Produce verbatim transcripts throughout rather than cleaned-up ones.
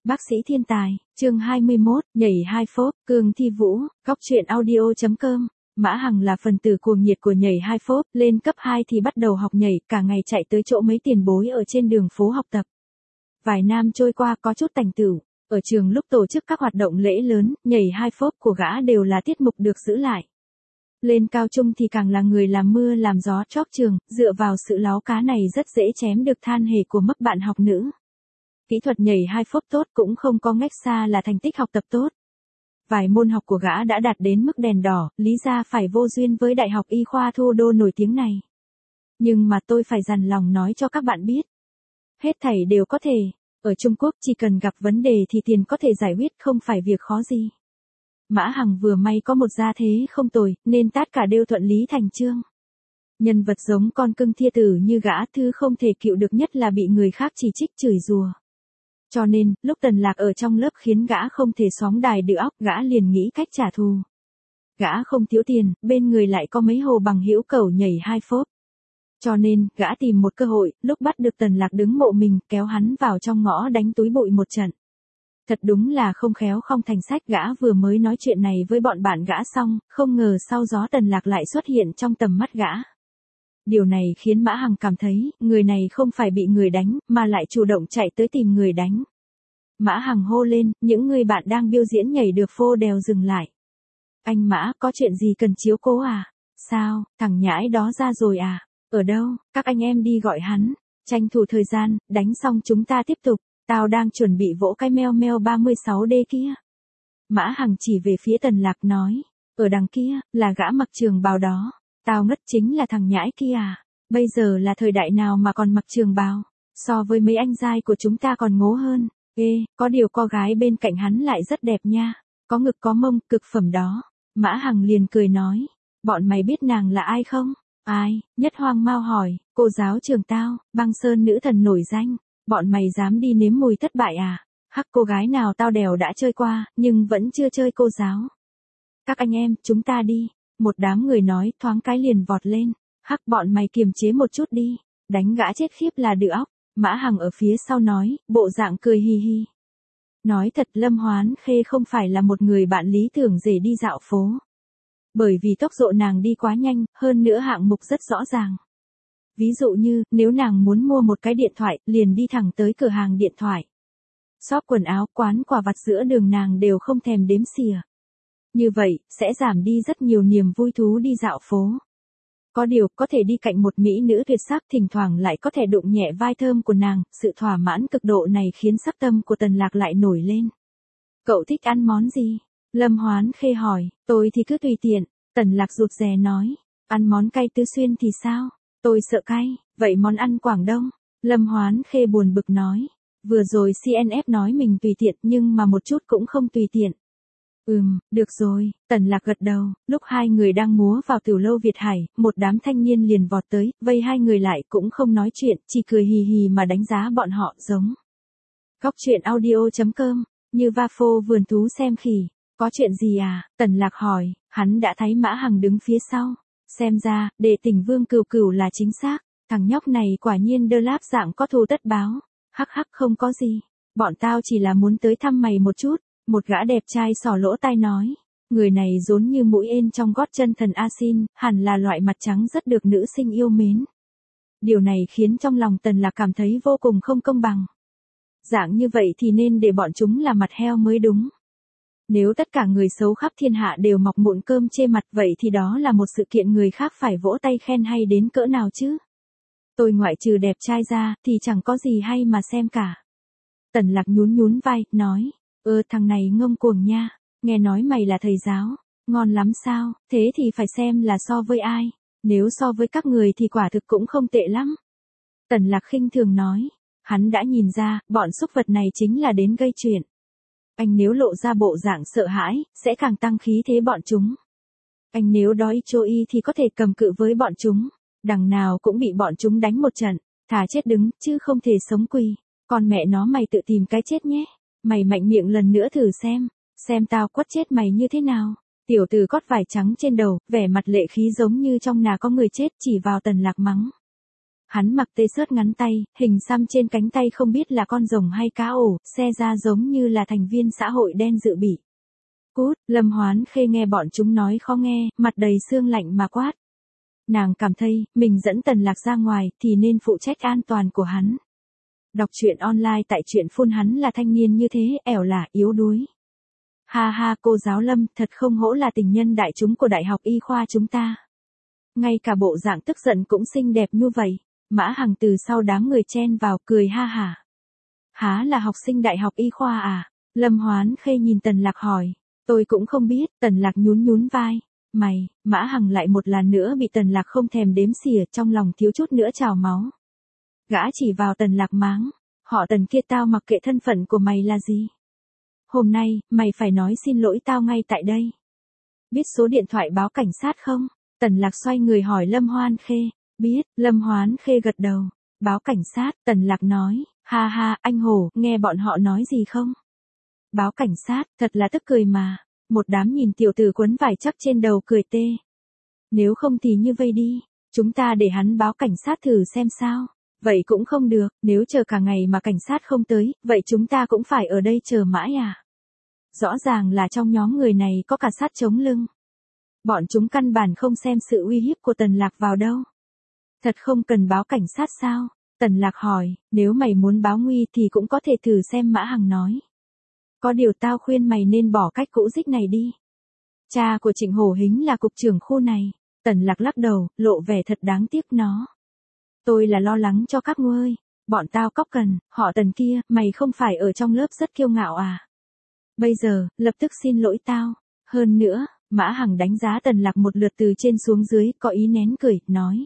Bác sĩ thiên tài, chương hai mươi mốt, nhảy hai phốp, Cương Thi Vũ, Góc truyện audio.com. Mã Hằng là phần tử cuồng nhiệt của nhảy hai phốp, lên cấp hai thì bắt đầu học nhảy, cả ngày chạy tới chỗ mấy tiền bối ở trên đường phố học tập. Vài năm trôi qua có chút thành tựu, ở trường lúc tổ chức các hoạt động lễ lớn, nhảy hai phốp của gã đều là tiết mục được giữ lại. Lên cao trung thì càng là người làm mưa làm gió chóp trường, dựa vào sự láo cá này rất dễ chém được than hề của mấp bạn học nữ. Kỹ thuật nhảy hai phốp tốt cũng không có ngách xa là thành tích học tập tốt. Vài môn học của gã đã đạt đến mức đèn đỏ, lý ra phải vô duyên với Đại học Y khoa Thu Đô nổi tiếng này. Nhưng mà tôi phải dằn lòng nói cho các bạn biết. Hết thảy đều có thể. Ở Trung Quốc chỉ cần gặp vấn đề thì tiền có thể giải quyết, không phải việc khó gì. Mã Hằng vừa may có một gia thế không tồi, nên tất cả đều thuận lý thành chương. Nhân vật giống con cưng thia tử như gã, thứ không thể chịu được nhất là bị người khác chỉ trích chửi rủa. Cho nên, lúc Tần Lạc ở trong lớp khiến gã không thể xóm đài được óc, gã liền nghĩ cách trả thù. Gã không thiếu tiền, bên người lại có mấy hồ bằng hữu cẩu nhảy hai phốp. Cho nên, gã tìm một cơ hội, lúc bắt được Tần Lạc đứng mộ mình, kéo hắn vào trong ngõ đánh túi bụi một trận. Thật đúng là không khéo không thành sách, gã vừa mới nói chuyện này với bọn bạn gã xong, không ngờ sau gió Tần Lạc lại xuất hiện trong tầm mắt gã. Điều này khiến Mã Hằng cảm thấy, người này không phải bị người đánh, mà lại chủ động chạy tới tìm người đánh. Mã Hằng hô lên, những người bạn đang biểu diễn nhảy được phô đều dừng lại. Anh Mã, có chuyện gì cần chiếu cố à? Sao, thằng nhãi đó ra rồi à? Ở đâu? Các anh em đi gọi hắn. Tranh thủ thời gian, đánh xong chúng ta tiếp tục. Tao đang chuẩn bị vỗ cái meo meo ba mươi sáu D kia. Mã Hằng chỉ về phía Tần Lạc nói. Ở đằng kia, là gã mặc trường bào đó. Tao ngất, chính là thằng nhãi kia à? Bây giờ là thời đại nào mà còn mặc trường bào? So với mấy anh giai của chúng ta còn ngố hơn. Ê, có điều cô gái bên cạnh hắn lại rất đẹp nha. Có ngực có mông, cực phẩm đó. Mã Hằng liền cười nói. Bọn mày biết nàng là ai không? Ai? Nhất Hoang Mao hỏi. Cô giáo trường tao, Băng Sơn nữ thần nổi danh. Bọn mày dám đi nếm mùi thất bại à? Hắc, cô gái nào tao đều đã chơi qua, nhưng vẫn chưa chơi cô giáo. Các anh em, chúng ta đi. Một đám người nói, thoáng cái liền vọt lên. Hắc, bọn mày kiềm chế một chút đi. Đánh gã chết khiếp là được óc. Mã Hằng ở phía sau nói, bộ dạng cười hi hi. Nói thật, Lâm Hoán Khê không phải là một người bạn lý tưởng để đi dạo phố. Bởi vì tốc độ nàng đi quá nhanh, hơn nữa hạng mục rất rõ ràng. Ví dụ như, nếu nàng muốn mua một cái điện thoại, liền đi thẳng tới cửa hàng điện thoại. Shop quần áo, quán quà vặt giữa đường nàng đều không thèm đếm xỉa. Như vậy, sẽ giảm đi rất nhiều niềm vui thú đi dạo phố. Có điều, có thể đi cạnh một mỹ nữ tuyệt sắc, thỉnh thoảng lại có thể đụng nhẹ vai thơm của nàng, sự thỏa mãn cực độ này khiến sắc tâm của Tần Lạc lại nổi lên. Cậu thích ăn món gì? Lâm Hoán Khê hỏi. Tôi thì cứ tùy tiện. Tần Lạc rụt rè nói. Ăn món cay Tứ Xuyên thì sao? Tôi sợ cay. Vậy món ăn Quảng Đông? Lâm Hoán Khê buồn bực nói. Vừa rồi xê en ép nói mình tùy tiện nhưng mà một chút cũng không tùy tiện. Ừm, được rồi, Tần Lạc gật đầu. Lúc hai người đang múa vào tiểu lâu Việt Hải, một đám thanh niên liền vọt tới, vây hai người lại cũng không nói chuyện, chỉ cười hì hì mà đánh giá bọn họ giống. Góc truyện audio.com, như va phô vườn thú xem khỉ. Có chuyện gì à? Tần Lạc hỏi, hắn đã thấy Mã Hằng đứng phía sau. Xem ra, đệ tình Vương Cửu Cửu là chính xác. Thằng nhóc này quả nhiên đơ láp dạng có thù tất báo. Hắc hắc, không có gì. Bọn tao chỉ là muốn tới thăm mày một chút. Một gã đẹp trai xỏ lỗ tai nói. Người này giống như mũi ên trong gót chân thần A Xin, hẳn là loại mặt trắng rất được nữ sinh yêu mến. Điều này khiến trong lòng Tần Lạc cảm thấy vô cùng không công bằng. Dạng như vậy thì nên để bọn chúng là mặt heo mới đúng. Nếu tất cả người xấu khắp thiên hạ đều mọc mụn cơm chê mặt, vậy thì đó là một sự kiện người khác phải vỗ tay khen hay đến cỡ nào chứ? Tôi ngoại trừ đẹp trai ra, thì chẳng có gì hay mà xem cả. Tần Lạc nhún nhún vai, nói. Ơ, thằng này ngông cuồng nha. Nghe nói mày là thầy giáo. Ngon lắm sao? Thế thì phải xem là so với ai. Nếu so với các người thì quả thực cũng không tệ lắm. Tần Lạc khinh thường nói. Hắn đã nhìn ra, bọn xúc vật này chính là đến gây chuyện. Anh nếu lộ ra bộ dạng sợ hãi, sẽ càng tăng khí thế bọn chúng. Anh nếu đói trôi thì có thể cầm cự với bọn chúng. Đằng nào cũng bị bọn chúng đánh một trận. Thà chết đứng, chứ không thể sống quỳ. Còn mẹ nó mày tự tìm cái chết nhé. Mày mạnh miệng lần nữa thử xem. Xem tao quất chết mày như thế nào. Tiểu tử cót vải trắng trên đầu, vẻ mặt lệ khí giống như trong nà có người chết, chỉ vào Tần Lạc mắng. Hắn mặc t-shirt ngắn tay, hình xăm trên cánh tay không biết là con rồng hay cá ổ, xe ra giống như là thành viên xã hội đen dự bị. Cút, Lâm Hoán Khê nghe bọn chúng nói khó nghe, mặt đầy sương lạnh mà quát. Nàng cảm thấy, mình dẫn Tần Lạc ra ngoài, thì nên phụ trách an toàn của hắn. Đọc truyện online tại truyện phun hắn là thanh niên như thế, ẻo lả, yếu đuối. Ha ha, cô giáo Lâm, thật không hổ là tình nhân đại chúng của Đại học Y khoa chúng ta. Ngay cả bộ dạng tức giận cũng xinh đẹp như vậy. Mã Hằng từ sau đám người chen vào, cười ha hả. Há là học sinh Đại học Y khoa à? Lâm Hoán Khê nhìn Tần Lạc hỏi. Tôi cũng không biết, Tần Lạc nhún nhún vai. Mày, Mã Hằng lại một lần nữa bị Tần Lạc không thèm đếm xỉa, trong lòng thiếu chút nữa trào máu. Gã chỉ vào Tần Lạc mắng. Họ Tần kia tao mặc kệ thân phận của mày là gì. Hôm nay, mày phải nói xin lỗi tao ngay tại đây. Biết số điện thoại báo cảnh sát không? Tần Lạc xoay người hỏi Lâm Hoán Khê. Biết, Lâm Hoán Khê gật đầu. Báo cảnh sát, Tần Lạc nói. Ha ha, anh Hổ, nghe bọn họ nói gì không? Báo cảnh sát, thật là tức cười mà. Một đám nhìn tiểu tử quấn vải chắc trên đầu cười tê. Nếu không thì như vây đi. Chúng ta để hắn báo cảnh sát thử xem sao. Vậy cũng không được, nếu chờ cả ngày mà cảnh sát không tới, vậy chúng ta cũng phải ở đây chờ mãi à? Rõ ràng là trong nhóm người này có cả sát chống lưng. Bọn chúng căn bản không xem sự uy hiếp của Tần Lạc vào đâu. Thật không cần báo cảnh sát sao? Tần Lạc hỏi, nếu mày muốn báo nguy thì cũng có thể thử xem, Mã Hằng nói. Có điều tao khuyên mày nên bỏ cách cũ dích này đi. Cha của Trịnh Hổ Hính là cục trưởng khu này. Tần Lạc lắc đầu, lộ vẻ thật đáng tiếc nó. Tôi là lo lắng cho các ngươi. Bọn tao cóc cần, họ Tần kia, mày không phải ở trong lớp rất kiêu ngạo à? Bây giờ, lập tức xin lỗi tao. Hơn nữa, Mã Hằng đánh giá Tần Lạc một lượt từ trên xuống dưới, có ý nén cười, nói.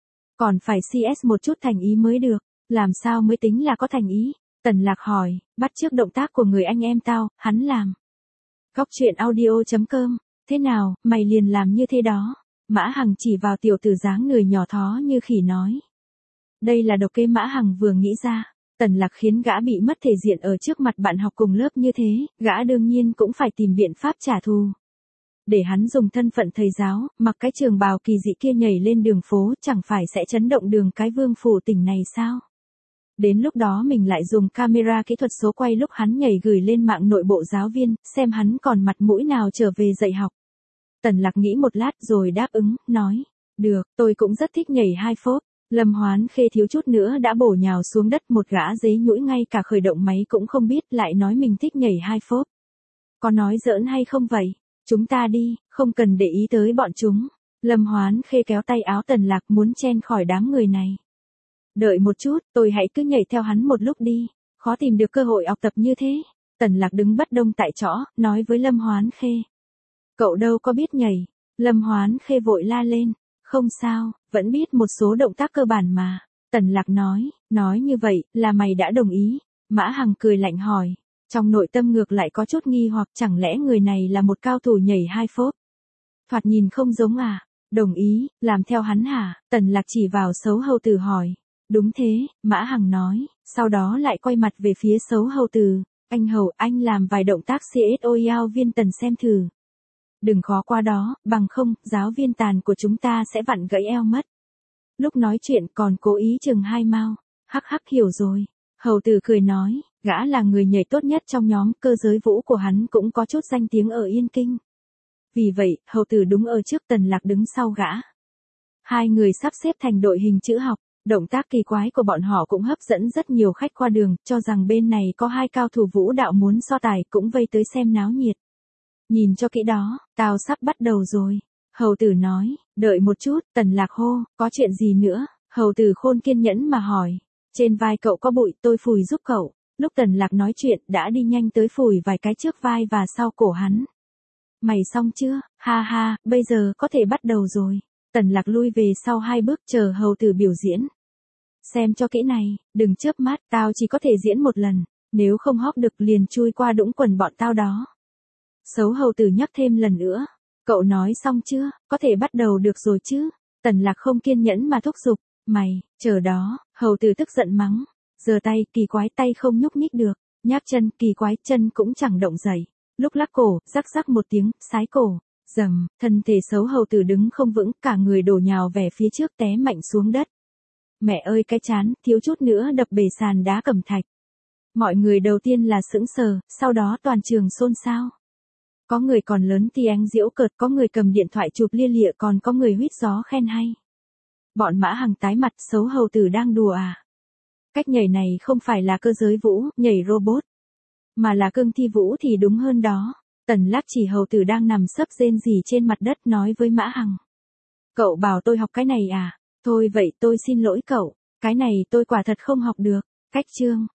Còn phải xê ét một chút thành ý mới được. Làm sao mới tính là có thành ý? Tần Lạc hỏi, bắt chước động tác của người anh em tao, hắn làm. Góc truyện audio chấm com, thế nào, mày liền làm như thế đó. Mã Hằng chỉ vào tiểu tử dáng người nhỏ thó như khỉ nói. Đây là độc kế Mã Hằng vừa nghĩ ra. Tần Lạc khiến gã bị mất thể diện ở trước mặt bạn học cùng lớp như thế, gã đương nhiên cũng phải tìm biện pháp trả thù. Để hắn dùng thân phận thầy giáo, mặc cái trường bào kỳ dị kia nhảy lên đường phố, chẳng phải sẽ chấn động đường cái Vương phủ tỉnh này sao? Đến lúc đó mình lại dùng camera kỹ thuật số quay lúc hắn nhảy gửi lên mạng nội bộ giáo viên, xem hắn còn mặt mũi nào trở về dạy học. Tần Lạc nghĩ một lát rồi đáp ứng, nói. Được, tôi cũng rất thích nhảy hai phốp. Lâm Hoán Khê thiếu chút nữa đã bổ nhào xuống đất, một gã dế nhũi ngay cả khởi động máy cũng không biết, lại nói mình thích nhảy hai phốp. Có nói giỡn hay không vậy? Chúng ta đi, không cần để ý tới bọn chúng. Lâm Hoán Khê kéo tay áo Tần Lạc muốn chen khỏi đám người này. Đợi một chút, tôi hãy cứ nhảy theo hắn một lúc đi. Khó tìm được cơ hội học tập như thế. Tần Lạc đứng bất động tại chỗ, nói với Lâm Hoán Khê. Cậu đâu có biết nhảy. Lâm Hoán Khê vội la lên. Không sao, vẫn biết một số động tác cơ bản mà. Tần Lạc nói, nói như vậy, là mày đã đồng ý. Mã Hằng cười lạnh hỏi. Trong nội tâm ngược lại có chút nghi hoặc, chẳng lẽ người này là một cao thủ nhảy hai phốp. Thoạt nhìn không giống à. Đồng ý, làm theo hắn hả? Tần Lạc chỉ vào Sấu Hầu Tử hỏi. Đúng thế, Mã Hằng nói, sau đó lại quay mặt về phía Sấu Hầu Tử. Anh Hầu, anh làm vài động tác xê ét o giáo viên Tần xem thử. Đừng khó qua đó, bằng không, giáo viên Tàn của chúng ta sẽ vặn gãy eo mất. Lúc nói chuyện còn cố ý chừng hai mao. Hắc hắc, hiểu rồi. Hầu Tử cười nói, gã là người nhảy tốt nhất trong nhóm, cơ giới vũ của hắn cũng có chút danh tiếng ở Yên Kinh. Vì vậy, Hầu Tử đúng ở trước, Tần Lạc đứng sau gã. Hai người sắp xếp thành đội hình chữ học. Động tác kỳ quái của bọn họ cũng hấp dẫn rất nhiều khách qua đường, cho rằng bên này có hai cao thủ vũ đạo muốn so tài, cũng vây tới xem náo nhiệt. Nhìn cho kỹ đó, tao sắp bắt đầu rồi. Hầu Tử nói, đợi một chút, Tần Lạc hô, có chuyện gì nữa? Hầu Tử khôn kiên nhẫn mà hỏi, trên vai cậu có bụi, tôi phủi giúp cậu. Lúc Tần Lạc nói chuyện, đã đi nhanh tới phủi vài cái trước vai và sau cổ hắn. Mày xong chưa? Ha ha, bây giờ có thể bắt đầu rồi. Tần Lạc lui về sau hai bước chờ Hầu Tử biểu diễn. Xem cho kỹ này, đừng chớp mắt, tao chỉ có thể diễn một lần, nếu không hóc được liền chui qua đũng quần bọn tao đó. Sấu Hầu Tử nhắc thêm lần nữa, cậu nói xong chưa, có thể bắt đầu được rồi chứ? Tần Lạc không kiên nhẫn mà thúc giục, mày, chờ đó. Hầu Tử tức giận mắng, giơ tay, kỳ quái tay không nhúc nhích được, nháp chân, kỳ quái chân cũng chẳng động dậy. Lúc lắc cổ, rắc rắc một tiếng, sái cổ, rầm, thân thể Sấu Hầu Tử đứng không vững, cả người đổ nhào về phía trước té mạnh xuống đất. Mẹ ơi cái chán, thiếu chút nữa đập bể sàn đá cẩm thạch. Mọi người đầu tiên là sững sờ, sau đó toàn trường xôn xao. Có người còn lớn tiếng giễu cợt, có người cầm điện thoại chụp lia lịa, còn có người huýt gió khen hay. Bọn Mã Hằng tái mặt, xấu hầu tử đang đùa à. Cách nhảy này không phải là cơ giới vũ, nhảy robot, mà là cương thi vũ thì đúng hơn đó. Tần Lắc chỉ hầu tử đang nằm sấp rên rỉ trên mặt đất nói với Mã Hằng. Cậu bảo tôi học cái này à? Thôi vậy tôi xin lỗi cậu, cái này tôi quả thật không học được. Cách chương